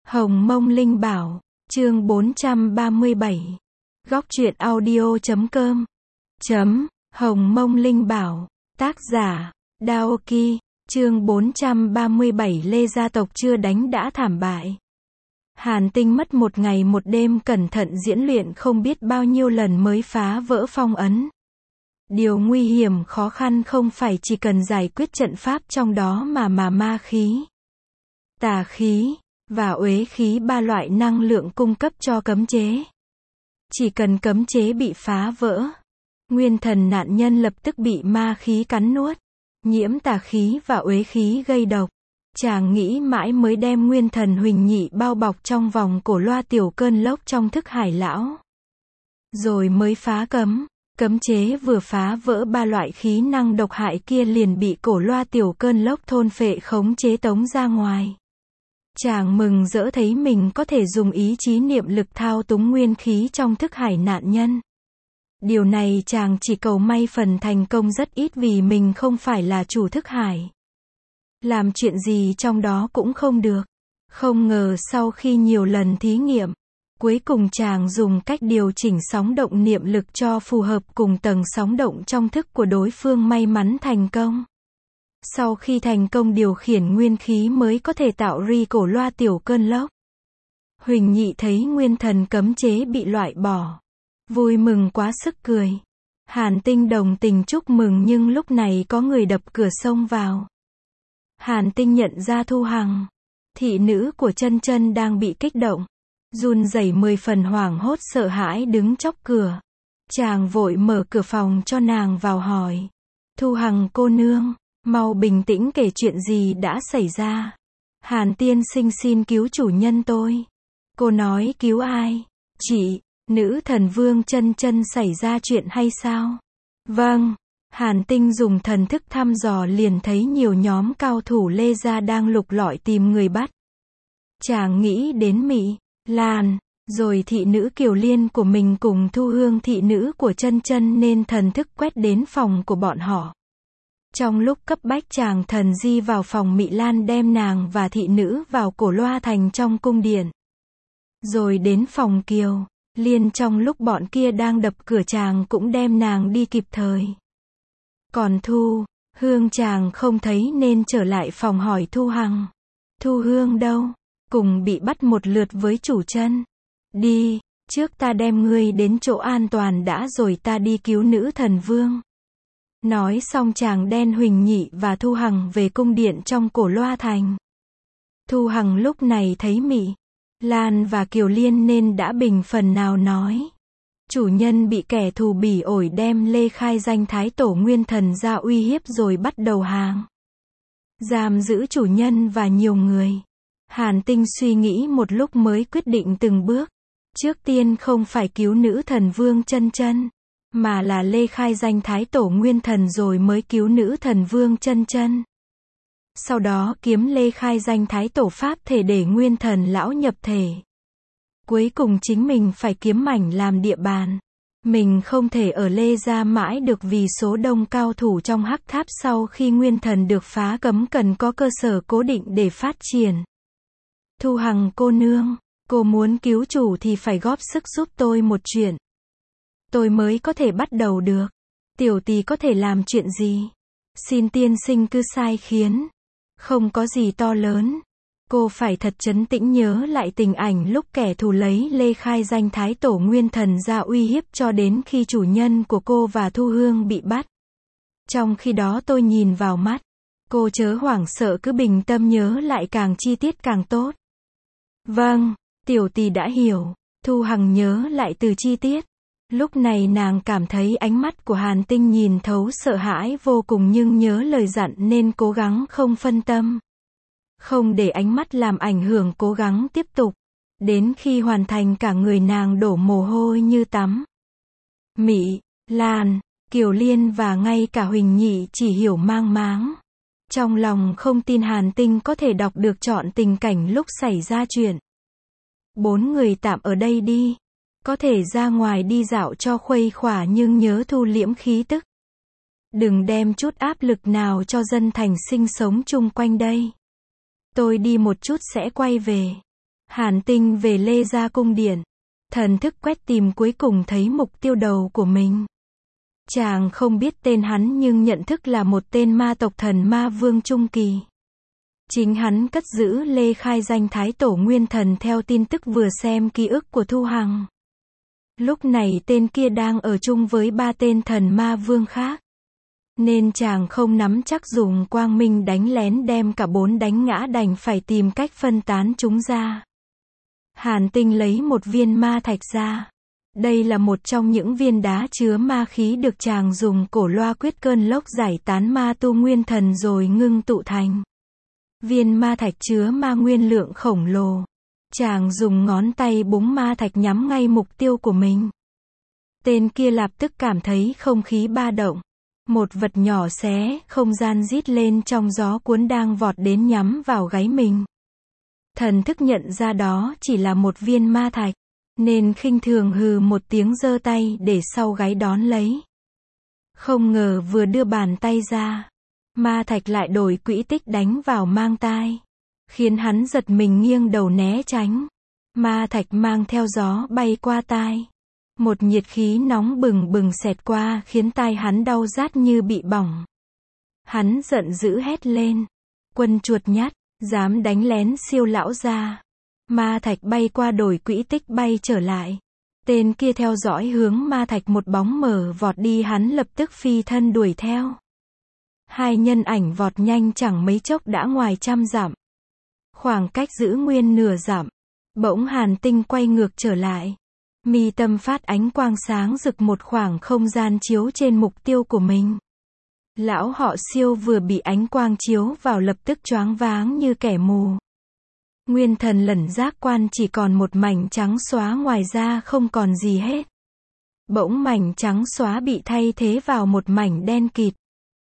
Hồng Mông Linh Bảo, chương 437. Góc truyện audio.com. Hồng Mông Linh Bảo, tác giả, Daoki, chương 437. Lê gia tộc chưa đánh đã thảm bại. Hàn Tinh mất một ngày một đêm cẩn thận diễn luyện không biết bao nhiêu lần mới phá vỡ phong ấn. Điều nguy hiểm khó khăn không phải chỉ cần giải quyết trận pháp trong đó mà ma khí, tà khí và uế khí, ba loại năng lượng cung cấp cho cấm chế. Chỉ cần cấm chế bị phá vỡ, nguyên thần nạn nhân lập tức bị ma khí cắn nuốt, nhiễm tà khí và uế khí gây độc. Chàng nghĩ mãi mới đem nguyên thần Huỳnh Nhị bao bọc trong vòng cổ loa tiểu cơn lốc trong thức hải lão. Rồi mới phá cấm chế vừa phá vỡ, ba loại khí năng độc hại kia liền bị cổ loa tiểu cơn lốc thôn phệ khống chế tống ra ngoài. Chàng mừng rỡ thấy mình có thể dùng ý chí niệm lực thao túng nguyên khí trong thức hải nạn nhân. Điều này chàng chỉ cầu may phần thành công rất ít vì mình không phải là chủ thức hải. Làm chuyện gì trong đó cũng không được. Không ngờ sau khi nhiều lần thí nghiệm, cuối cùng chàng dùng cách điều chỉnh sóng động niệm lực cho phù hợp cùng tầng sóng động trong thức của đối phương, may mắn thành công. Sau khi thành công điều khiển nguyên khí mới có thể tạo ra cổ loa tiểu cơn lốc. Huỳnh Nhị thấy nguyên thần cấm chế bị loại bỏ, vui mừng quá sức cười. Hàn Tinh đồng tình chúc mừng, nhưng lúc này có người đập cửa xông vào. Hàn Tinh nhận ra Thu Hằng, thị nữ của Chân Chân, đang bị kích động, run rẩy 10 phần, hoảng hốt sợ hãi đứng chóc cửa. Chàng vội mở cửa phòng cho nàng vào, hỏi: Thu Hằng cô nương, mau bình tĩnh kể chuyện gì đã xảy ra. Hàn tiên sinh xin cứu chủ nhân tôi. Cô nói cứu ai? Chị, nữ thần vương Chân Chân xảy ra chuyện hay sao? Vâng. Hàn Tinh dùng thần thức thăm dò liền thấy nhiều nhóm cao thủ Lê gia đang lục lọi tìm người bắt. Chàng nghĩ đến Mị Lan, rồi thị nữ Kiều Liên của mình cùng Thu Hương thị nữ của Chân Chân, nên thần thức quét đến phòng của bọn họ. Trong lúc cấp bách chàng thần di vào phòng Mị Lan, đem nàng và thị nữ vào cổ loa thành trong cung điện. Rồi đến phòng Kiều Liên, trong lúc bọn kia đang đập cửa chàng cũng đem nàng đi kịp thời. Còn Thu Hương chàng không thấy nên trở lại phòng hỏi Thu Hằng. Thu Hương đâu? Cùng bị bắt một lượt với chủ chân. Đi, trước ta đem ngươi đến chỗ an toàn đã rồi ta đi cứu nữ thần vương. Nói xong chàng đen Huỳnh Nhị và Thu Hằng về cung điện trong cổ loa thành. Thu Hằng lúc này thấy Mị Lan và Kiều Liên nên đã bình phần nào nói: chủ nhân bị kẻ thù bỉ ổi đem Lê khai danh thái tổ nguyên thần ra uy hiếp rồi bắt đầu hàng giam giữ chủ nhân và nhiều người. Hàn Tinh suy nghĩ một lúc mới quyết định từng bước. Trước tiên không phải cứu nữ thần vương Chân Chân, mà là Lê khai danh thái tổ nguyên thần rồi mới cứu nữ thần vương Chân Chân. Sau đó kiếm Lê khai danh thái tổ pháp thể để nguyên thần lão nhập thể. Cuối cùng chính mình phải kiếm mảnh làm địa bàn. Mình không thể ở Lê gia mãi được vì số đông cao thủ trong hắc tháp sau khi nguyên thần được phá cấm cần có cơ sở cố định để phát triển. Thu Hằng cô nương, cô muốn cứu chủ thì phải góp sức giúp tôi một chuyện. Tôi mới có thể bắt đầu được. Tiểu tỳ có thể làm chuyện gì? Xin tiên sinh cứ sai khiến. Không có gì to lớn. Cô phải thật trấn tĩnh nhớ lại tình ảnh lúc kẻ thù lấy Lê khai danh thái tổ nguyên thần ra uy hiếp cho đến khi chủ nhân của cô và Thu Hương bị bắt. Trong khi đó tôi nhìn vào mắt. Cô chớ hoảng sợ, cứ bình tâm nhớ lại, càng chi tiết càng tốt. Vâng, tiểu tỳ đã hiểu. Thu Hằng nhớ lại từ chi tiết. Lúc này nàng cảm thấy ánh mắt của Hàn Tinh nhìn thấu, sợ hãi vô cùng, nhưng nhớ lời dặn nên cố gắng không phân tâm. Không để ánh mắt làm ảnh hưởng, cố gắng tiếp tục. Đến khi hoàn thành, cả người nàng đổ mồ hôi như tắm. Mị Lan, Kiều Liên và ngay cả Huỳnh Nhị chỉ hiểu mang máng. Trong lòng không tin Hàn Tinh có thể đọc được trọn tình cảnh lúc xảy ra chuyện. 4 người tạm ở đây đi. Có thể ra ngoài đi dạo cho khuây khỏa, nhưng nhớ thu liễm khí tức. Đừng đem chút áp lực nào cho dân thành sinh sống chung quanh đây. Tôi đi một chút sẽ quay về. Hàn Tinh về Lê Gia cung điện. Thần thức quét tìm cuối cùng thấy mục tiêu đầu của mình. Chàng không biết tên hắn nhưng nhận thức là một tên ma tộc thần ma vương trung kỳ. Chính hắn cất giữ Lê Khai danh Thái Tổ Nguyên Thần theo tin tức vừa xem ký ức của Thu Hằng. Lúc này tên kia đang ở chung với 3 tên thần ma vương khác. Nên chàng không nắm chắc dùng quang minh đánh lén đem cả 4 đánh ngã, đành phải tìm cách phân tán chúng ra. Hàn Tinh lấy một viên ma thạch ra. Đây là một trong những viên đá chứa ma khí được chàng dùng cổ loa quyết cơn lốc giải tán ma tu nguyên thần rồi ngưng tụ thành. Viên ma thạch chứa ma nguyên lượng khổng lồ. Chàng dùng ngón tay búng ma thạch nhắm ngay mục tiêu của mình. Tên kia lập tức cảm thấy không khí ba động. Một vật nhỏ xé không gian rít lên trong gió cuốn đang vọt đến nhắm vào gáy mình. Thần thức nhận ra đó chỉ là một viên ma thạch, nên khinh thường hừ một tiếng giơ tay để sau gáy đón lấy. Không ngờ vừa đưa bàn tay ra, ma thạch lại đổi quỹ tích đánh vào mang tai, khiến hắn giật mình nghiêng đầu né tránh. Ma thạch mang theo gió bay qua tai. Một nhiệt khí nóng bừng bừng xẹt qua khiến tai hắn đau rát như bị bỏng. Hắn giận dữ hét lên. Quân chuột nhắt, dám đánh lén Siêu lão gia. Ma thạch bay qua đổi quỹ tích bay trở lại. Tên kia theo dõi hướng ma thạch một bóng mờ vọt đi, hắn lập tức phi thân đuổi theo. Hai nhân ảnh vọt nhanh chẳng mấy chốc đã ngoài 100 dặm. Khoảng cách giữ nguyên nửa dặm. Bỗng Hàn Tinh quay ngược trở lại. Mi tâm phát ánh quang sáng rực, một khoảng không gian chiếu trên mục tiêu của mình. Lão họ Siêu vừa bị ánh quang chiếu vào lập tức choáng váng như kẻ mù. Nguyên thần lẩn giác quan chỉ còn một mảnh trắng xóa, ngoài ra không còn gì hết. Bỗng mảnh trắng xóa bị thay thế vào một mảnh đen kịt.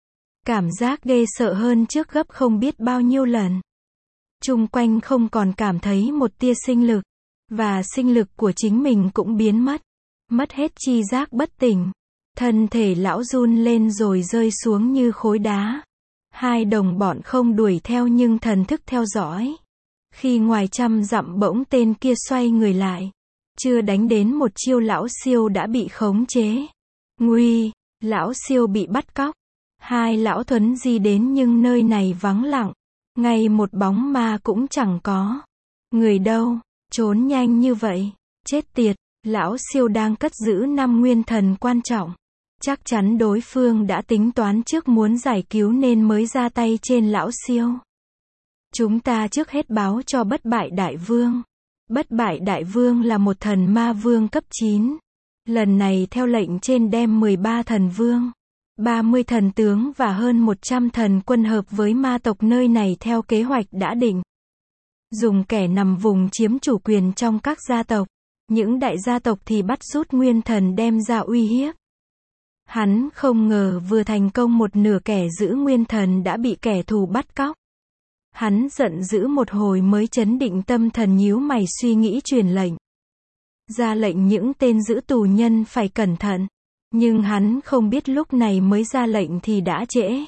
Cảm giác ghê sợ hơn trước gấp không biết bao nhiêu lần. Chung quanh không còn cảm thấy một tia sinh lực. Và sinh lực của chính mình cũng biến mất. Mất hết chi giác, bất tỉnh. Thân thể lão run lên rồi rơi xuống như khối đá. Hai đồng bọn không đuổi theo nhưng thần thức theo dõi. Khi ngoài 100 dặm bỗng tên kia xoay người lại. Chưa đánh đến một chiêu lão Siêu đã bị khống chế. Nguy, lão Siêu bị bắt cóc. Hai lão Thuấn Di đến nhưng nơi này vắng lặng. Ngay một bóng ma cũng chẳng có. Người đâu? Trốn nhanh như vậy. Chết tiệt, lão Siêu đang cất giữ 5 nguyên thần quan trọng. Chắc chắn đối phương đã tính toán trước muốn giải cứu nên mới ra tay trên lão Siêu. Chúng ta trước hết báo cho Bất Bại Đại Vương. Bất Bại Đại Vương là một thần ma vương cấp 9. Lần này theo lệnh trên đem 13 thần vương, 30 thần tướng và hơn 100 thần quân hợp với ma tộc nơi này theo kế hoạch đã định. Dùng kẻ nằm vùng chiếm chủ quyền trong các gia tộc. Những đại gia tộc thì bắt rút nguyên thần đem ra uy hiếp. Hắn không ngờ vừa thành công một nửa kẻ giữ nguyên thần đã bị kẻ thù bắt cóc. Hắn giận dữ một hồi mới trấn định tâm thần, nhíu mày suy nghĩ truyền lệnh. Ra lệnh những tên giữ tù nhân phải cẩn thận. Nhưng hắn không biết lúc này mới ra lệnh thì đã trễ.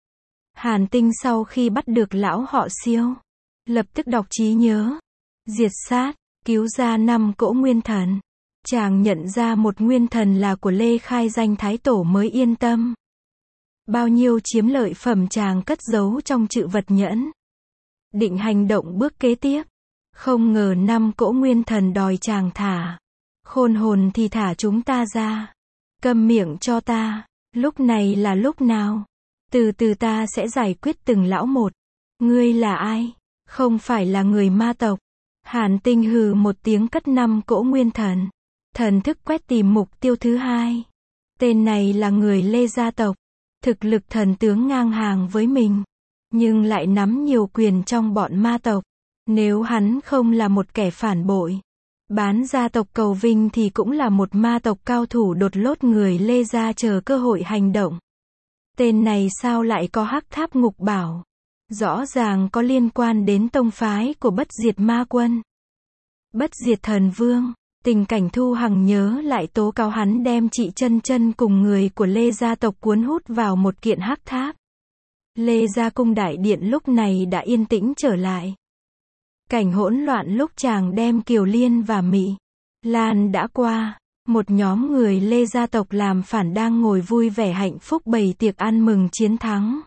Hàn Tinh sau khi bắt được lão họ Siêu, lập tức đọc trí nhớ. Diệt sát, cứu ra 5 cỗ nguyên thần. Chàng nhận ra một nguyên thần là của Lê Khai danh Thái Tổ mới yên tâm. Bao nhiêu chiếm lợi phẩm chàng cất giấu trong trự vật nhẫn. Định hành động bước kế tiếp. Không ngờ 5 cỗ nguyên thần đòi chàng thả. Khôn hồn thì thả chúng ta ra. Câm miệng cho ta. Lúc này là lúc nào? Từ từ ta sẽ giải quyết từng lão một. Ngươi là ai? Không phải là người ma tộc. Hàn Tinh hừ một tiếng cất 5 cỗ nguyên thần. Thần thức quét tìm mục tiêu thứ hai. Tên này là người Lê gia tộc. Thực lực thần tướng ngang hàng với mình. Nhưng lại nắm nhiều quyền trong bọn ma tộc. Nếu hắn không là một kẻ phản bội, bán gia tộc cầu vinh thì cũng là một ma tộc cao thủ đột lốt người Lê gia chờ cơ hội hành động. Tên này sao lại có Hắc Tháp Ngục Bảo? Rõ ràng có liên quan đến tông phái của Bất Diệt Ma Quân. Bất Diệt Thần Vương. Tình cảnh Thu Hằng nhớ lại tố cáo hắn đem chị Chân Chân cùng người của Lê gia tộc cuốn hút vào một kiện hắc tháp. Lê gia cung đại điện lúc này đã yên tĩnh trở lại. Cảnh hỗn loạn lúc chàng đem Kiều Liên và Mỹ Lan đã qua, một nhóm người Lê gia tộc làm phản đang ngồi vui vẻ hạnh phúc bày tiệc ăn mừng chiến thắng.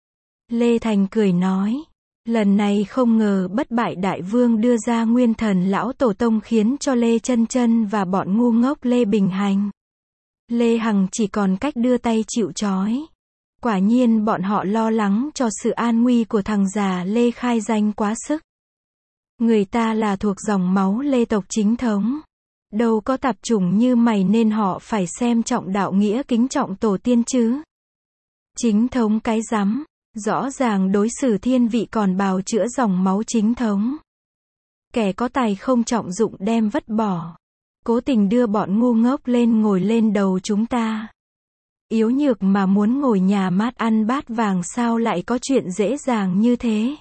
Lê Thành cười nói, lần này không ngờ bất bại đại vương đưa ra nguyên thần lão tổ tông khiến cho Lê Chân Chân và bọn ngu ngốc Lê Bình Hành, Lê Hằng chỉ còn cách đưa tay chịu trói. Quả nhiên bọn họ lo lắng cho sự an nguy của thằng già Lê khai danh quá sức. Người ta là thuộc dòng máu Lê tộc chính thống, đâu có tạp chủng như mày nên họ phải xem trọng đạo nghĩa kính trọng tổ tiên chứ. Chính thống cái rắm, rõ ràng đối xử thiên vị còn bào chữa dòng máu chính thống. Kẻ có tài không trọng dụng đem vứt bỏ, cố tình đưa bọn ngu ngốc lên ngồi lên đầu chúng ta. Yếu nhược mà muốn ngồi nhà mát ăn bát vàng sao lại có chuyện dễ dàng như thế.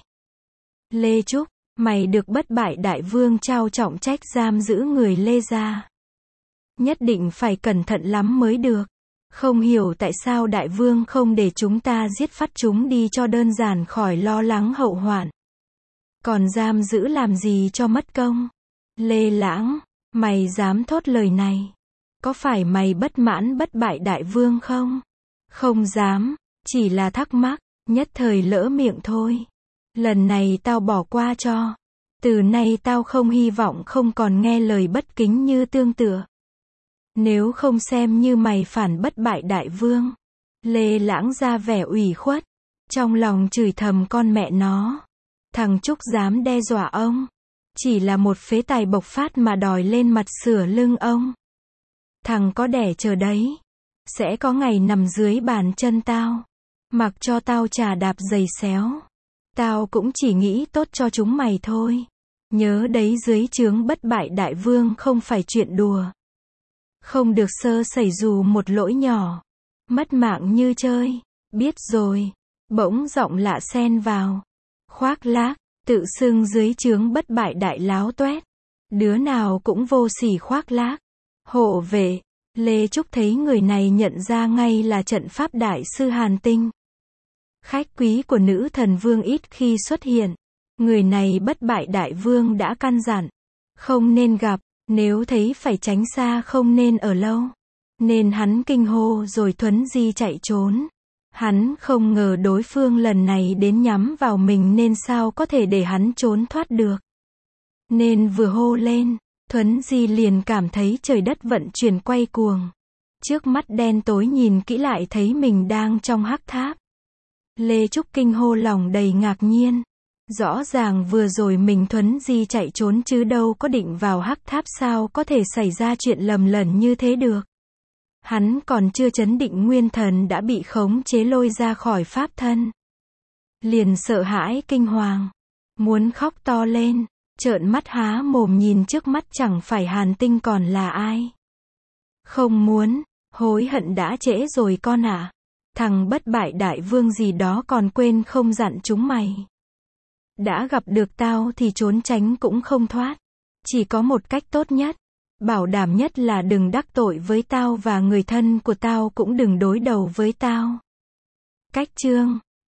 Lê Trúc, mày được bất bại đại vương trao trọng trách giam giữ người Lê gia. Nhất định phải cẩn thận lắm mới được. Không hiểu tại sao đại vương không để chúng ta giết phát chúng đi cho đơn giản khỏi lo lắng hậu hoạn. Còn giam giữ làm gì cho mất công. Lê Lãng, mày dám thốt lời này. Có phải mày bất mãn bất bại đại vương không? Không dám, chỉ là thắc mắc, nhất thời lỡ miệng thôi. Lần này tao bỏ qua cho. Từ nay tao không hy vọng không còn nghe lời bất kính như tương tự. Nếu không xem như mày phản bất bại đại vương. Lê Lãng ra vẻ ủy khuất, trong lòng chửi thầm con mẹ nó. Thằng Trúc dám đe dọa ông. Chỉ là một phế tài bộc phát mà đòi lên mặt sửa lưng ông. Thằng có đẻ chờ đấy. Sẽ có ngày nằm dưới bàn chân tao. Mặc cho tao chà đạp giày xéo. Tao cũng chỉ nghĩ tốt cho chúng mày thôi. Nhớ đấy, dưới trướng bất bại đại vương không phải chuyện đùa. Không được sơ sẩy dù một lỗi nhỏ. Mất mạng như chơi. Biết rồi. Bỗng giọng lạ xen vào. Khoác lác, tự xưng dưới trướng bất bại đại láo toét. Đứa nào cũng vô sỉ khoác lác. Hộ vệ. Lê Trúc thấy người này nhận ra ngay là trận pháp đại sư Hàn Tinh. Khách quý của nữ thần vương ít khi xuất hiện. Người này bất bại đại vương đã căn dặn. Không nên gặp, nếu thấy phải tránh xa không nên ở lâu. Nên hắn kinh hô rồi thuấn di chạy trốn. Hắn không ngờ đối phương lần này đến nhắm vào mình nên sao có thể để hắn trốn thoát được. Nên vừa hô lên, thuấn di liền cảm thấy trời đất vận chuyển quay cuồng. Trước mắt đen tối nhìn kỹ lại thấy mình đang trong hắc tháp. Lê Trúc kinh hô lòng đầy ngạc nhiên. Rõ ràng vừa rồi mình thuấn di chạy trốn chứ đâu có định vào hắc tháp, sao có thể xảy ra chuyện lầm lẫn như thế được. Hắn còn chưa trấn định nguyên thần đã bị khống chế lôi ra khỏi pháp thân. Liền sợ hãi kinh hoàng. Muốn khóc to lên. Trợn mắt há mồm nhìn trước mắt chẳng phải Hàn Tinh còn là ai. Không muốn. Hối hận đã trễ rồi con ạ. Thằng bất bại đại vương gì đó còn quên không dặn chúng mày. Đã gặp được tao thì trốn tránh cũng không thoát. Chỉ có một cách tốt nhất. Bảo đảm nhất là đừng đắc tội với tao và người thân của tao cũng đừng đối đầu với tao. Cách chương